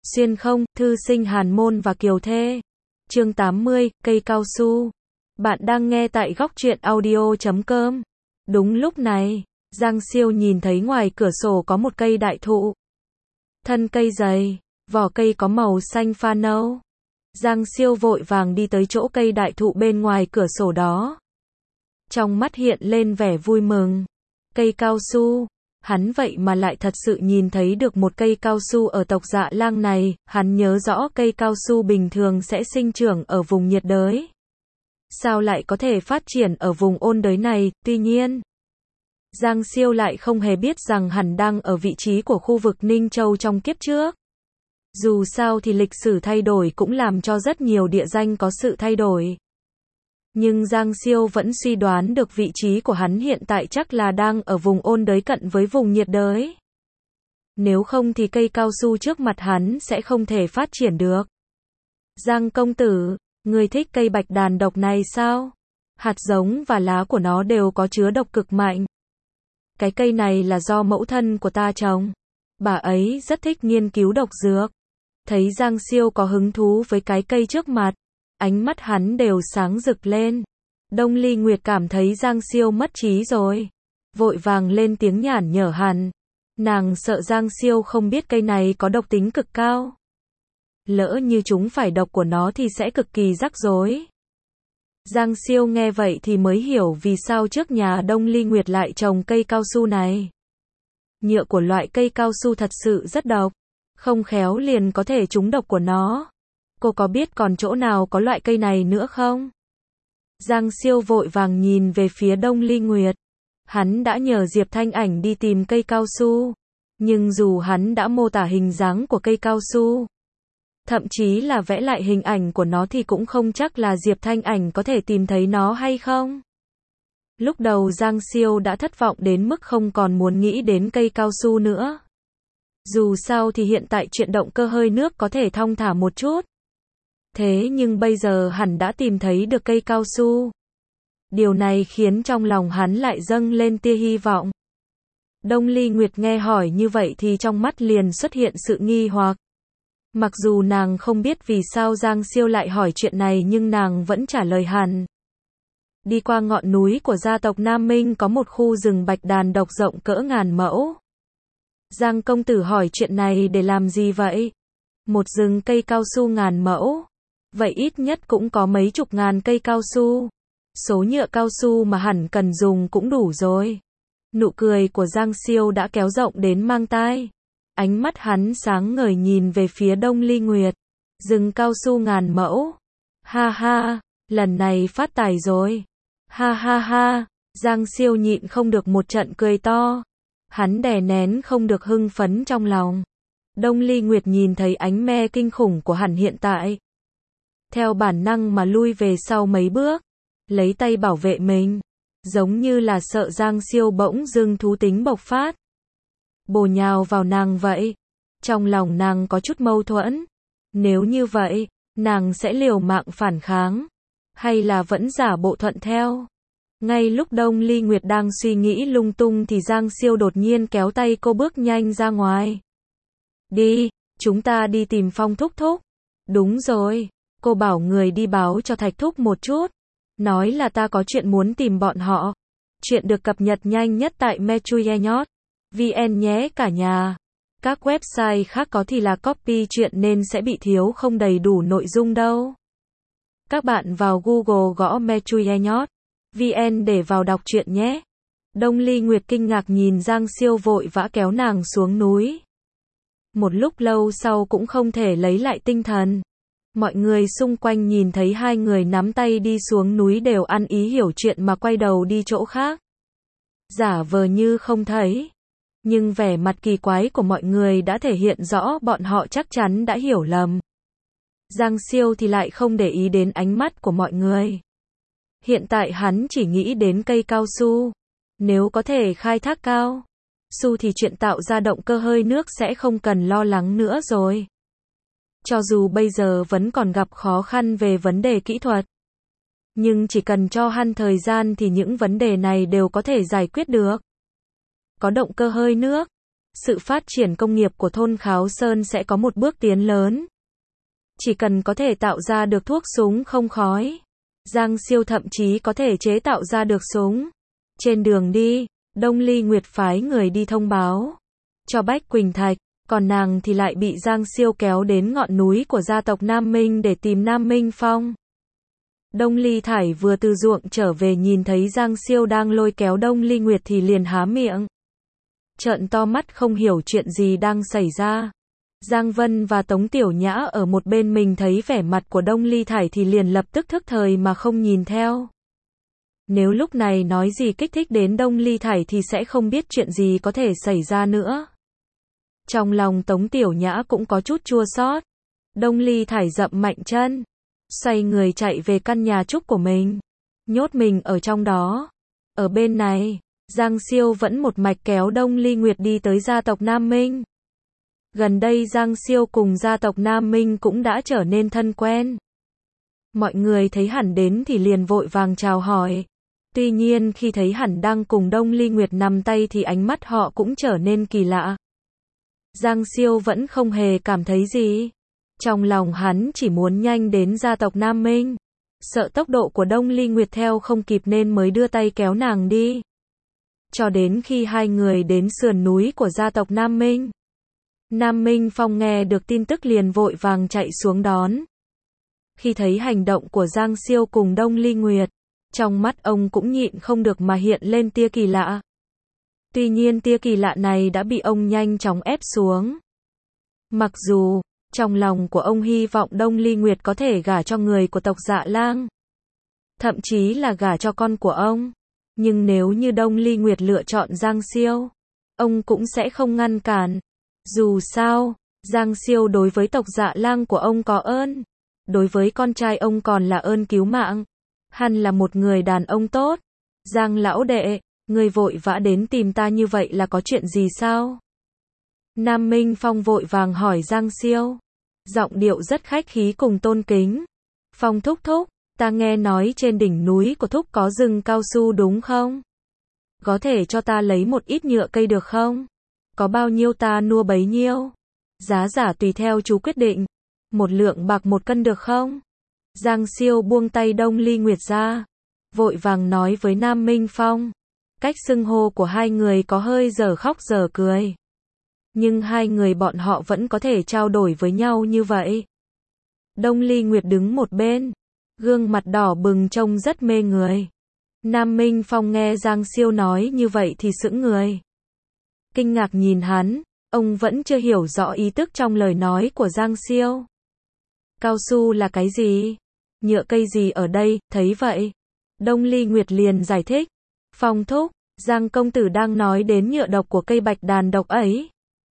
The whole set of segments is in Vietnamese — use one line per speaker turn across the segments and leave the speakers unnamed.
Xuyên không, thư sinh hàn môn và kiều thê. Chương 80, cây cao su. Bạn đang nghe tại góc truyện audio.com. Đúng lúc này, Giang Siêu nhìn thấy ngoài cửa sổ có một cây đại thụ. Thân cây dày, vỏ cây có màu xanh pha nâu. Giang Siêu vội vàng đi tới chỗ cây đại thụ bên ngoài cửa sổ đó. Trong mắt hiện lên vẻ vui mừng. Cây cao su. Hắn vậy mà lại thật sự nhìn thấy được một cây cao su ở tộc Dạ Lang này, hắn nhớ rõ cây cao su bình thường sẽ sinh trưởng ở vùng nhiệt đới. Sao lại có thể phát triển ở vùng ôn đới này, tuy nhiên, Giang Siêu lại không hề biết rằng hắn đang ở vị trí của khu vực Ninh Châu trong kiếp trước. Dù sao thì lịch sử thay đổi cũng làm cho rất nhiều địa danh có sự thay đổi. Nhưng Giang Siêu vẫn suy đoán được vị trí của hắn hiện tại chắc là đang ở vùng ôn đới cận với vùng nhiệt đới. Nếu không thì cây cao su trước mặt hắn sẽ không thể phát triển được. Giang công tử, người thích cây bạch đàn độc này sao? Hạt giống và lá của nó đều có chứa độc cực mạnh. Cái cây này là do mẫu thân của ta trồng. Bà ấy rất thích nghiên cứu độc dược. Thấy Giang Siêu có hứng thú với cái cây trước mặt, ánh mắt hắn đều sáng rực lên. Đông Ly Nguyệt cảm thấy Giang Siêu mất trí rồi. Vội vàng lên tiếng nhản nhở hắn. Nàng sợ Giang Siêu không biết cây này có độc tính cực cao. Lỡ như chúng phải độc của nó thì sẽ cực kỳ rắc rối. Giang Siêu nghe vậy thì mới hiểu vì sao trước nhà Đông Ly Nguyệt lại trồng cây cao su này. Nhựa của loại cây cao su thật sự rất độc. Không khéo liền có thể trúng độc của nó. Cô có biết còn chỗ nào có loại cây này nữa không? Giang Siêu vội vàng nhìn về phía Đông Ly Nguyệt. Hắn đã nhờ Diệp Thanh Ảnh đi tìm cây cao su. Nhưng dù hắn đã mô tả hình dáng của cây cao su, thậm chí là vẽ lại hình ảnh của nó thì cũng không chắc là Diệp Thanh Ảnh có thể tìm thấy nó hay không. Lúc đầu Giang Siêu đã thất vọng đến mức không còn muốn nghĩ đến cây cao su nữa. Dù sao thì hiện tại chuyện động cơ hơi nước có thể thong thả một chút. Thế nhưng bây giờ hắn đã tìm thấy được cây cao su. Điều này khiến trong lòng hắn lại dâng lên tia hy vọng. Đông Ly Nguyệt nghe hỏi như vậy thì trong mắt liền xuất hiện sự nghi hoặc. Mặc dù nàng không biết vì sao Giang Siêu lại hỏi chuyện này nhưng nàng vẫn trả lời hắn. Đi qua ngọn núi của gia tộc Nam Minh có một khu rừng bạch đàn độc rộng cỡ ngàn mẫu. Giang công tử hỏi chuyện này để làm gì vậy? Một rừng cây cao su ngàn mẫu. Vậy ít nhất cũng có mấy chục ngàn cây cao su. Số nhựa cao su mà hẳn cần dùng cũng đủ rồi. Nụ cười của Giang Siêu đã kéo rộng đến mang tai. Ánh mắt hắn sáng ngời nhìn về phía Đông Ly Nguyệt. Rừng cao su ngàn mẫu. Ha ha, lần này phát tài rồi. Ha ha ha, Giang Siêu nhịn không được một trận cười to. Hắn đè nén không được hưng phấn trong lòng. Đông Ly Nguyệt nhìn thấy ánh me kinh khủng của hắn hiện tại. Theo bản năng mà lui về sau mấy bước. Lấy tay bảo vệ mình. Giống như là sợ Giang Siêu bỗng dưng thú tính bộc phát. Bổ nhào vào nàng vậy. Trong lòng nàng có chút mâu thuẫn. Nếu như vậy, nàng sẽ liều mạng phản kháng. Hay là vẫn giả bộ thuận theo. Ngay lúc Đông Ly Nguyệt đang suy nghĩ lung tung thì Giang Siêu đột nhiên kéo tay cô bước nhanh ra ngoài. Đi, chúng ta đi tìm Phong thúc thúc. Đúng rồi, cô bảo người đi báo cho Thạch thúc một chút. Nói là ta có chuyện muốn tìm bọn họ. Chuyện được cập nhật nhanh nhất tại Metruyenot.vn nhé cả nhà. Các website khác có thì là copy chuyện nên sẽ bị thiếu không đầy đủ nội dung đâu. Các bạn vào Google gõ Metruyenot.vn để vào đọc truyện nhé. Đông Ly Nguyệt kinh ngạc nhìn Giang Siêu vội vã kéo nàng xuống núi. Một lúc lâu sau cũng không thể lấy lại tinh thần. Mọi người xung quanh nhìn thấy hai người nắm tay đi xuống núi đều ăn ý hiểu chuyện mà quay đầu đi chỗ khác. Giả vờ như không thấy. Nhưng vẻ mặt kỳ quái của mọi người đã thể hiện rõ bọn họ chắc chắn đã hiểu lầm. Giang Siêu thì lại không để ý đến ánh mắt của mọi người. Hiện tại hắn chỉ nghĩ đến cây cao su. Nếu có thể khai thác cao su thì chuyện tạo ra động cơ hơi nước sẽ không cần lo lắng nữa rồi. Cho dù bây giờ vẫn còn gặp khó khăn về vấn đề kỹ thuật. Nhưng chỉ cần cho hắn thời gian thì những vấn đề này đều có thể giải quyết được. Có động cơ hơi nước, sự phát triển công nghiệp của thôn Kháo Sơn sẽ có một bước tiến lớn. Chỉ cần có thể tạo ra được thuốc súng không khói, Giang Siêu thậm chí có thể chế tạo ra được súng. Trên đường đi, Đông Ly Nguyệt phái người đi thông báo cho Bách Quỳnh Thạch, còn nàng thì lại bị Giang Siêu kéo đến ngọn núi của gia tộc Nam Minh để tìm Nam Minh Phong. Đông Ly Thải vừa từ ruộng trở về nhìn thấy Giang Siêu đang lôi kéo Đông Ly Nguyệt thì liền há miệng, trợn to mắt không hiểu chuyện gì đang xảy ra. Giang Vân và Tống Tiểu Nhã ở một bên mình thấy vẻ mặt của Đông Ly Thải thì liền lập tức thức thời mà không nhìn theo. Nếu lúc này nói gì kích thích đến Đông Ly Thải thì sẽ không biết chuyện gì có thể xảy ra nữa. Trong lòng Tống Tiểu Nhã cũng có chút chua xót. Đông Ly Thải dậm mạnh chân, xoay người chạy về căn nhà trúc của mình, nhốt mình ở trong đó. Ở bên này, Giang Siêu vẫn một mạch kéo Đông Ly Nguyệt đi tới gia tộc Nam Minh. Gần đây Giang Siêu cùng gia tộc Nam Minh cũng đã trở nên thân quen. Mọi người thấy hắn đến thì liền vội vàng chào hỏi. Tuy nhiên khi thấy hắn đang cùng Đông Ly Nguyệt nắm tay thì ánh mắt họ cũng trở nên kỳ lạ. Giang Siêu vẫn không hề cảm thấy gì. Trong lòng hắn chỉ muốn nhanh đến gia tộc Nam Minh. Sợ tốc độ của Đông Ly Nguyệt theo không kịp nên mới đưa tay kéo nàng đi. Cho đến khi hai người đến sườn núi của gia tộc Nam Minh. Nam Minh Phong nghe được tin tức liền vội vàng chạy xuống đón. Khi thấy hành động của Giang Siêu cùng Đông Ly Nguyệt, trong mắt ông cũng nhịn không được mà hiện lên tia kỳ lạ. Tuy nhiên tia kỳ lạ này đã bị ông nhanh chóng ép xuống. Mặc dù, trong lòng của ông hy vọng Đông Ly Nguyệt có thể gả cho người của tộc Dạ Lang. Thậm chí là gả cho con của ông. Nhưng nếu như Đông Ly Nguyệt lựa chọn Giang Siêu, ông cũng sẽ không ngăn cản. Dù sao, Giang Siêu đối với tộc Dạ Lang của ông có ơn. Đối với con trai ông còn là ơn cứu mạng. Hắn là một người đàn ông tốt. Giang lão đệ, người vội vã đến tìm ta như vậy là có chuyện gì sao? Nam Minh Phong vội vàng hỏi Giang Siêu. Giọng điệu rất khách khí cùng tôn kính. Phong thúc thúc, ta nghe nói trên đỉnh núi của thúc có rừng cao su đúng không? Có thể cho ta lấy một ít nhựa cây được không? Có bao nhiêu ta mua bấy nhiêu? Giá giả tùy theo chú quyết định. 1 lượng bạc 1 cân được không? Giang Siêu buông tay Đông Ly Nguyệt ra, vội vàng nói với Nam Minh Phong. Cách xưng hô của hai người có hơi dở khóc dở cười. Nhưng hai người bọn họ vẫn có thể trao đổi với nhau như vậy. Đông Ly Nguyệt đứng một bên, gương mặt đỏ bừng trông rất mê người. Nam Minh Phong nghe Giang Siêu nói như vậy thì sững người. Kinh ngạc nhìn hắn, ông vẫn chưa hiểu rõ ý tức trong lời nói của Giang Siêu. Cao su là cái gì? Nhựa cây gì ở đây? Thấy vậy, Đông Ly Nguyệt liền giải thích. Phong thúc, Giang công tử đang nói đến nhựa độc của cây bạch đàn độc ấy.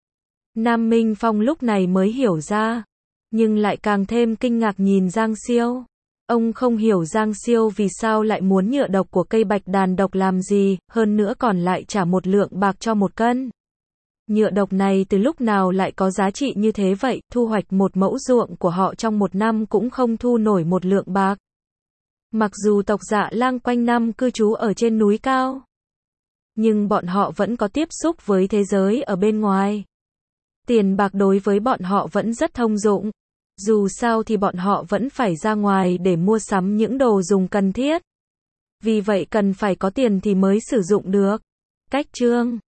Nam Minh Phong lúc này mới hiểu ra, nhưng lại càng thêm kinh ngạc nhìn Giang Siêu. Ông không hiểu Giang Siêu vì sao lại muốn nhựa độc của cây bạch đàn độc làm gì, hơn nữa còn lại trả 1 lượng bạc cho 1 cân. Nhựa độc này từ lúc nào lại có giá trị như thế vậy, thu hoạch 1 mẫu ruộng của họ trong 1 năm cũng không thu nổi 1 lượng bạc. Mặc dù tộc Dạ Lang quanh năm cư trú ở trên núi cao, nhưng bọn họ vẫn có tiếp xúc với thế giới ở bên ngoài. Tiền bạc đối với bọn họ vẫn rất thông dụng. Dù sao thì bọn họ vẫn phải ra ngoài để mua sắm những đồ dùng cần thiết. Vì vậy cần phải có tiền thì mới sử dụng được. Cách chương